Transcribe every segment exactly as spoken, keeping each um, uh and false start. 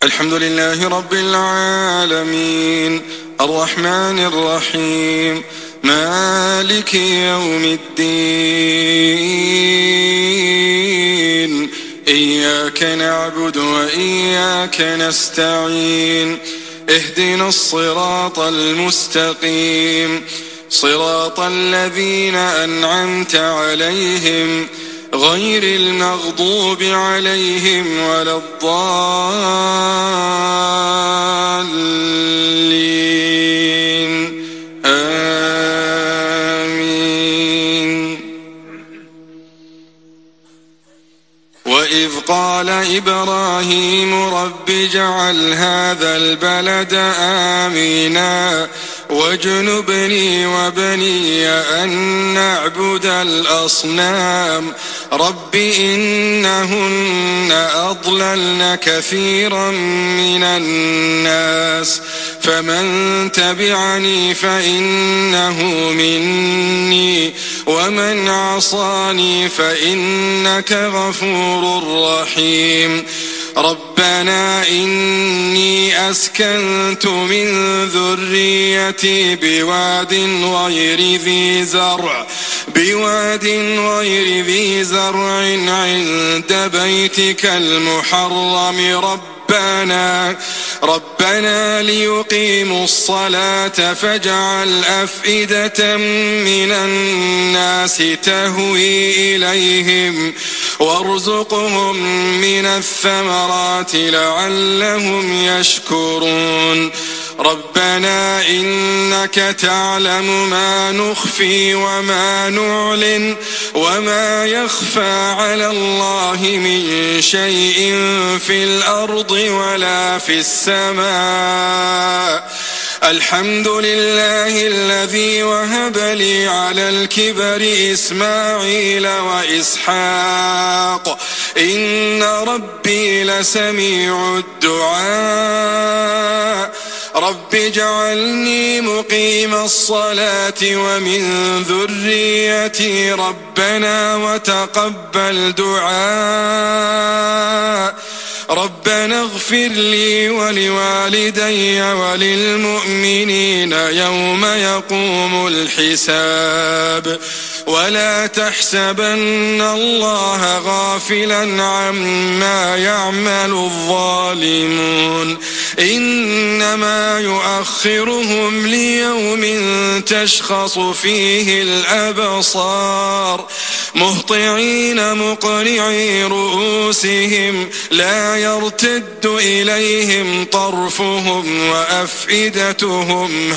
الحمد لله رب العالمين الرحمن الرحيم مالك يوم الدين إياك نعبد وإياك نستعين اهدنا الصراط المستقيم صراط الذين أنعمت عليهم غير المغضوب عليهم ولا الضالين آمين. وإذ قال إبراهيم رب اجعل هذا البلد آمنا واجنبني وبني أن نعبد الأصنام رب إنهن أضللن كثيرا من الناس فمن تبعني فإنه مني ومن عصاني فإنك غفور رحيم. ربنا إني أسكنت من ذريتي بواد غير ذي زرع بواد غير ذي زرع عند بيتك المحرم ربنا ربنا ليقيموا الصلاة فاجعل أفئدة من الناس تهوي إليهم وارزقهم من الثمرات لعلهم يشكرون. ربنا إنك تعلم ما نخفي وما نعلن وما يخفى على الله من شيء في الأرض ولا في السماء. الحمد لله الذي وهب لي على الكبر إسماعيل وإسحاق إن ربي لسميع الدعاء. رب اجعلني مقيم الصلاة ومن ذريتي ربنا وتقبل دعاء. ربنا اغفر لي ولوالدي وللمؤمنين يوم يقوم الحساب. ولا تحسبن الله غافلا عما يعمل الظالمون إنما يؤخرهم ليوم تشخص فيه الأبصار مهطعين مقنعي رؤوسهم لا يرتد إليهم طرفهم وأفئدتهم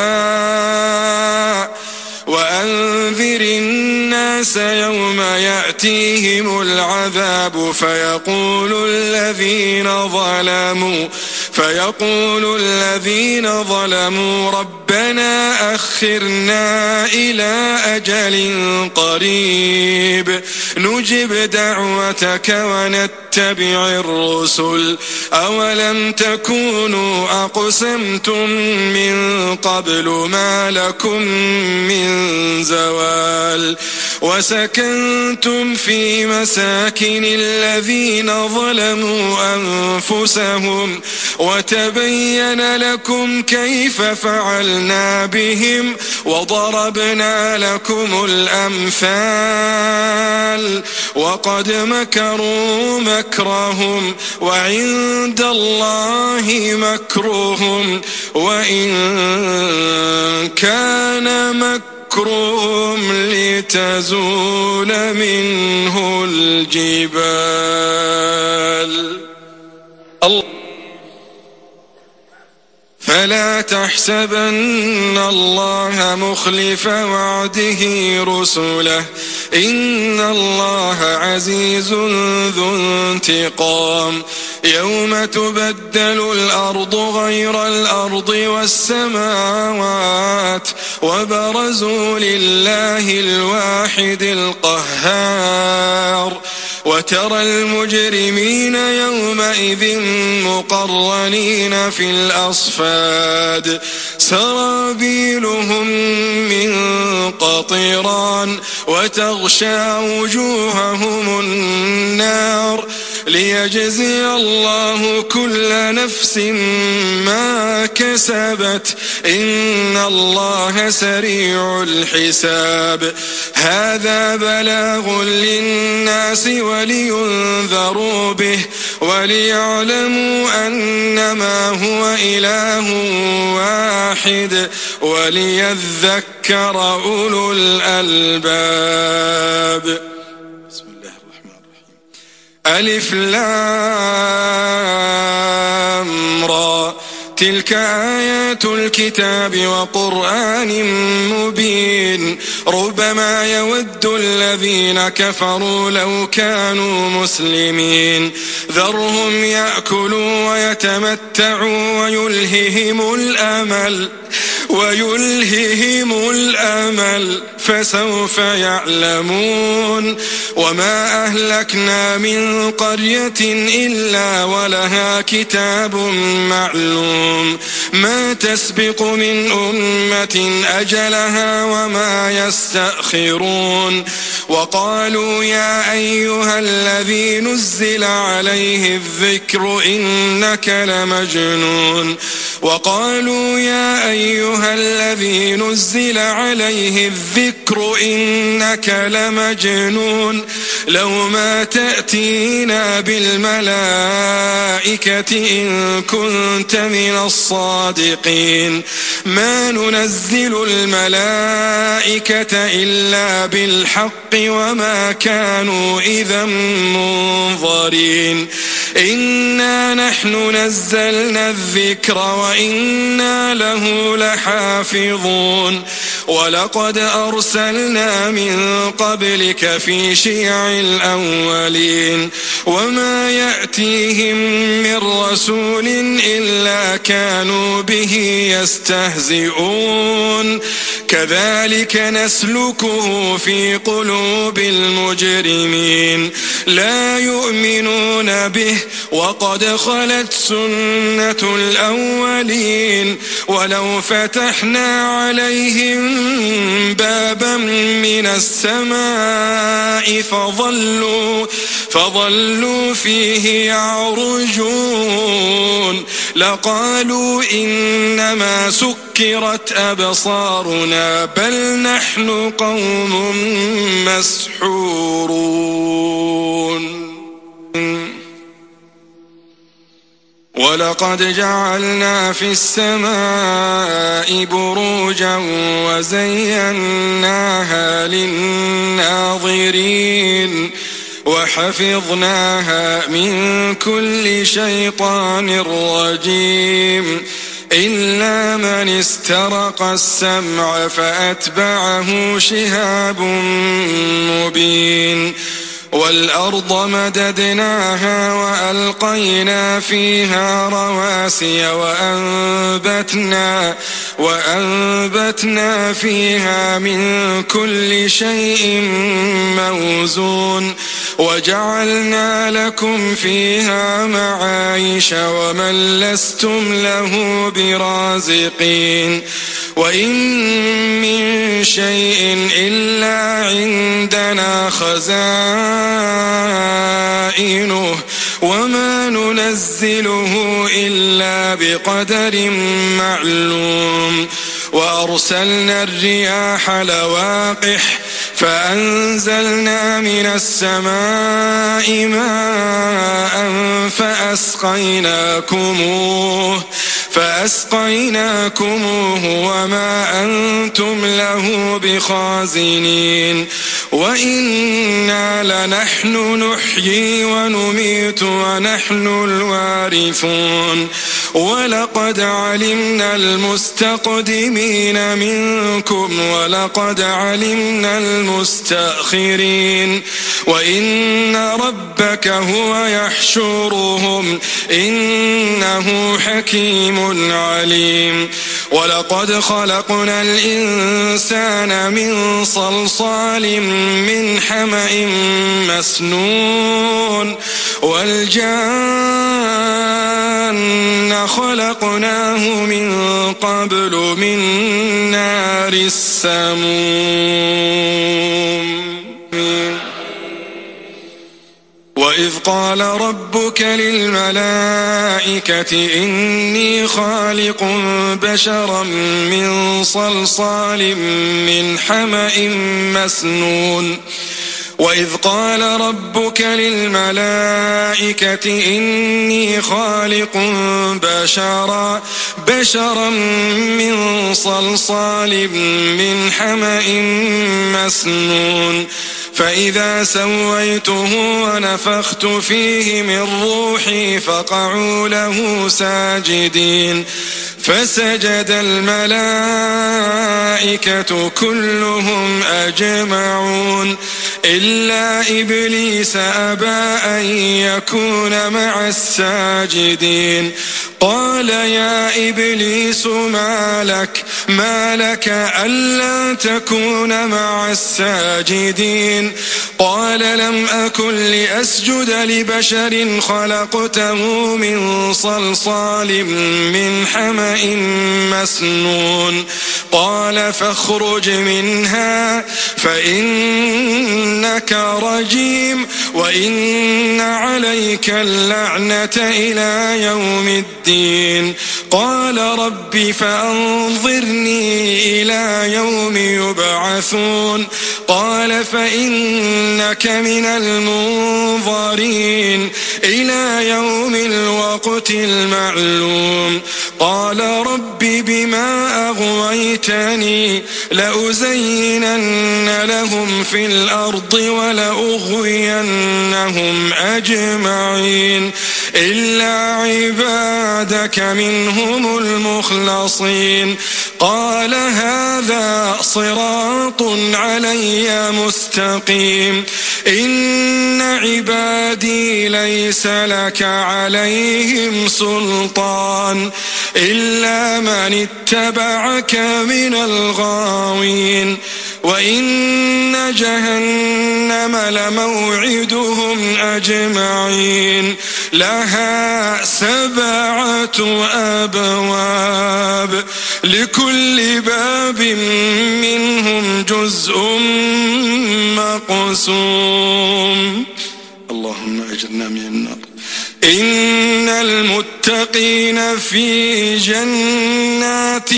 هواء. وأنذر الناس يوم يأتيهم العذاب فيقول الذين ظلموا فيقول الذين ظلموا ربنا أخرنا إلى أجل قريب نجب دعوتك ونتبع الرسل أولم تكونوا أقسمتم من قبل ما لكم من زوال. وسكنتم في مساكن الذين ظلموا أنفسهم وتبين لكم كيف فعلنا بهم وضربنا لكم الأمثال. وقد مكروا مكرهم وعند الله مكرهم وإن كان مكرهم لتزول منه الجبال. الله فلا تحسبن الله مخلف وعده رسله إن الله عزيز ذو انتقام. يوم تبدل الأرض غير الأرض والسماوات وبرزوا لله الواحد القهار. وترى المجرمين يومئذ مقرنين في الأصفاد سرابيلهم من قطران وتغشى وجوههم النار ليجزي الله كل نفس ما كسبت إن الله سريع الحساب. هذا بلاغ للناس ولينذروا به وليعلموا أنما هو إله واحد وليذكر أولو الألباب. بسم الله الرحمن الرحيم. ألف لام را تلك آيات الكتاب وقرآن مبين ربما يود الذين كفروا لو كانوا مسلمين ذرهم يأكلوا ويتمتعوا ويلههم الأمل ويلههم الأمل فسوف يعلمون. وما أهلكنا من قرية إلا ولها كتاب معلوم ما تسبق من أمة أجلها وما يستأخرون. وقالوا يا أيها الذي نزل عليه الذكر إنك لمجنون وقالوا يا أيها الذي نزل عليه الذكر إنك لمجنون لو ما تأتينا بالملائكة إن كنت من الصادقين ما ننزل الملائكة إلا بالحق وما كانوا إذا منظرين. إنا نحن نزلنا الذكر وإنا له لحافظون. ولقد أرسلنا من قبلك في شيع الأولين وما يأتيهم من رسول إلا كانوا به يستهزئون. كذلك نسلكه في قلوب المجرمين لا يؤمنون به وقد خلت سنة الأولين. ولو فتحنا عليهم بابا من السماء فظلوا فظلوا فيه يعرجون لقالوا إنما سكرت أبصارنا بل نحن قوم مسحورون. ولقد جعلنا في السماء بروجا وزيناها للناظرين وحفظناها من كل شيطان رجيم إلا من استرق السمع فأتبعه شهاب مبين. والأرض مددناها وألقينا فيها رواسي وأنبتنا, وأنبتنا فيها من كل شيء موزون وجعلنا لكم فيها معايش ومن لستم له برازقين. وإن من شيء إلا عندنا خزائنه وما ننزله إلا بقدر معلوم. وأرسلنا الرياح لواقح فأنزلنا من السماء ماء فأسقيناكموه فأسقيناكموه وما أنتم له بخازنين. وإنا لنحن نحيي ونميت ونحن الوارثون. ولقد علمنا المستقدمين منكم ولقد علمنا المستأخرين وإن ربك هو يحشرهم إنه حكيم عليم. ولقد خلقنا الإنسان من صلصال من حمأ مسنون والجان خلقناه من قبل من نار السموم. وإذ قال ربك للملائكة إني خالق بشرا من صلصال من حمأ مسنون وإذ قال ربك للملائكة إني خالق بشرا بشرا من صلصال من حمأ مسنون فإذا سويته ونفخت فيه من روحي فقعوا له ساجدين فسجد الملائكة كلهم أجمعون إلا إبليس أبى أن يكون مع الساجدين قال يا إبليس ما لك ما لك ألا تكون مع الساجدين قال لم أكن لأسجد لبشر خلقته من صلصال من حمأ مسنون قال فاخرج منها فإنك رجيم وإن عليك اللعنة إلى يوم الدين قال رب فأنظرني إلى يوم يبعثون قال فإنك من المنظرين إلى يوم الوقت المعلوم قال رب بما أغويتني لأزينن لهم في الأرض ولأغوينهم أجمعين إلا عبادك منهم المخلصين قال هذا صراط علي مستقيم إن عبادي ليس لك عليهم سلطان إلا من اتبعك من الغاوين وإن جهنم لموعدهم أجمعين لها سبعة أبواب لكل باب منهم جزء مقسوم اللهم أجرنا من النار إن المتقين في جنات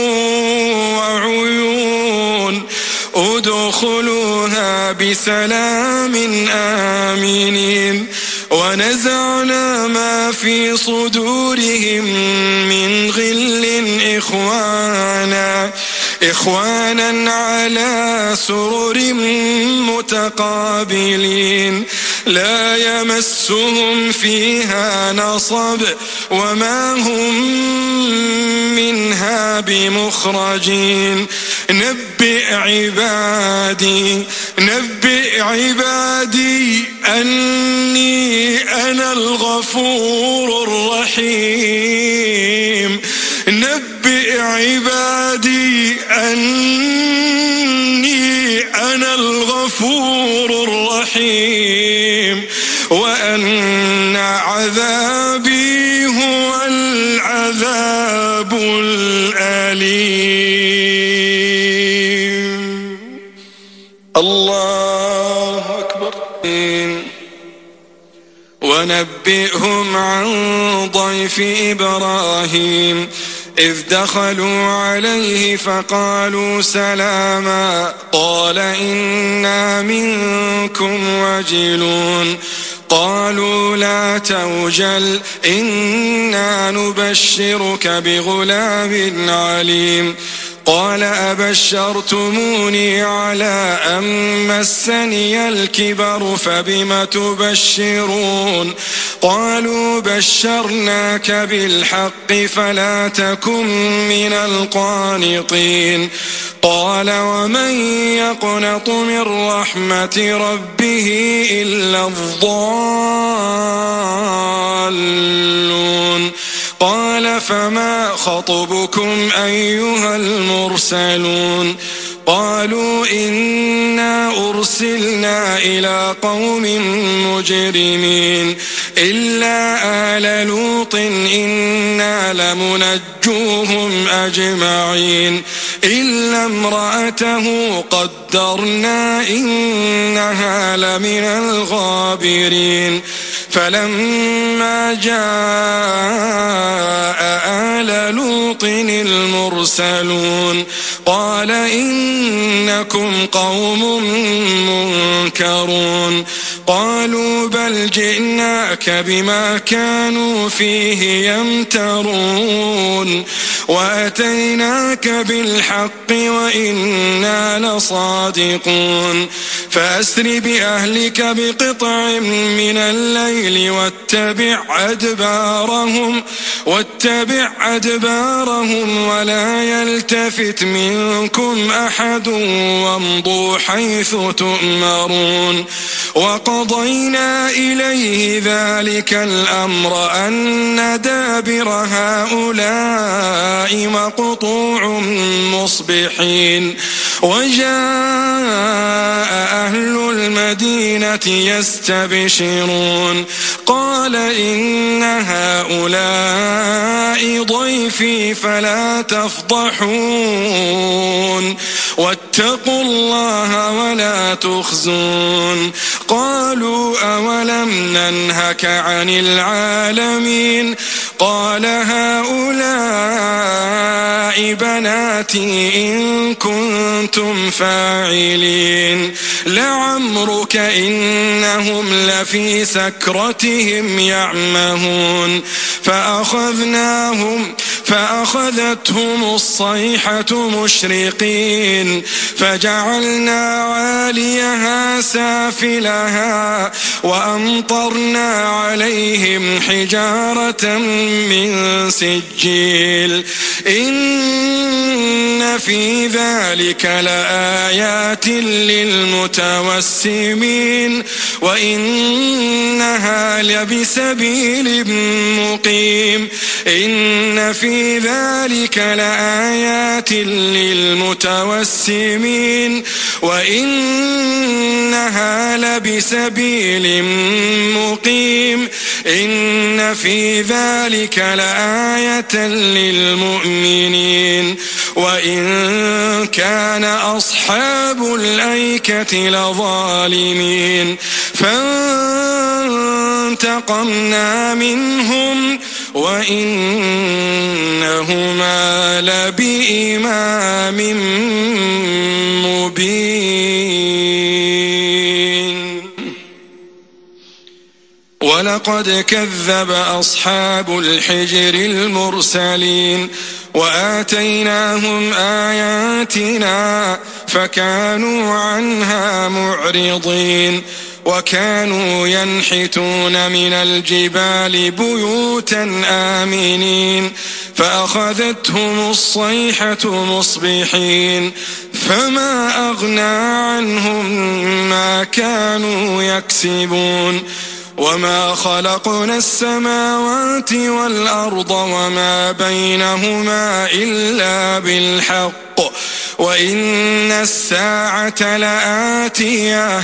وعيون ادخلوها بسلام آمنين ونزعنا ما في صدورهم من غل إخوانا إخوانا على سرر متقابلين لا يمسهم فيها نصب وما هم منها بمخرجين نبئ عبادي نبئ عبادي أني أنا الغفور الرحيم نبئ عبادي أني أنا الغفور الرحيم وأن عذابي هو العذاب الأليم الله أكبر ونبئهم عن ضيف إبراهيم إذ دخلوا عليه فقالوا سلاما قال إنا منكم وجلون قالوا لا توجل إنا نبشرك بغلام عليم قال أبشرتموني على أن مسني الكبر فبم تبشرون قالوا بشرناك بالحق فلا تكن من القانطين قال ومن يقنط من رحمة ربه إلا الضالون قال فما خطبكم أيها المرسلون قالوا إنا أرسلنا إلى قوم مجرمين إلا آل لوط إنا لمنجوهم أجمعين إلا امرأته قدرنا إنها لمن الغابرين فلما جاء آل لوط المرسلون قال إنكم قوم منكرون قالوا بل جئناك بما كانوا فيه يمترون وأتيناك بالحق وإنا لصادقون فأسر بأهلك بقطع من الليل واتبع أدبارهم واتبع أدبارهم ولا يلتفت منكم أحد وامضوا حيث تؤمرون وقضينا إليه ذلك الأمر أن دابر هؤلاء مقطوع مصبحين وجاء أهل المدينة يستبشرون قال إن هؤلاء ضيفي فلا تفضحون واتقوا الله ولا تخزون قالوا أولم ننهك عن العالمين قال هؤلاء بناتي إن كنتم فاعلين لعمرك إنهم لفي سكرتهم يعمهون فأخذناهم فأخذتهم الصيحة مشرقين فجعلنا عاليها سافلها وأمطرنا عليهم حجارة من سجيل إن في ذلك لآيات للمتوسمين وإنها لبسبيل مقيم إن في ذلك لآيات للمتوسمين وإنها لبسبيل مقيم إن في ذلك لآية للمؤمنين وإن كان أصحاب الأيكة لظالمين فانتقمنا منهم وإنهما لبإمام مبين ولقد كذب أصحاب الحجر المرسلين وآتيناهم آياتنا فكانوا عنها معرضين وكانوا ينحتون من الجبال بيوتا آمنين فأخذتهم الصيحة مصبحين فما أغنى عنهم ما كانوا يكسبون وما خلقنا السماوات والأرض وما بينهما إلا بالحق وإن الساعة لآتية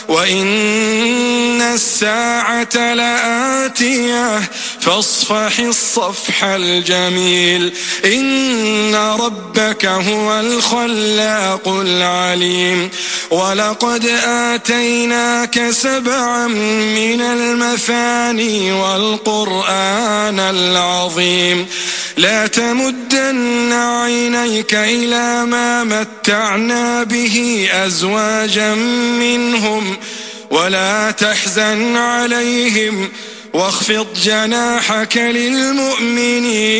وإن الساعة لآتية فاصفح الصفح الجميل إن ربك هو الخلاق العليم ولقد آتيناك سبعا من المثاني والقرآن العظيم لا تمدن عينيك إلى ما متعنا به أزواجا منهم ولا تحزن عليهم واخفض جناحك للمؤمنين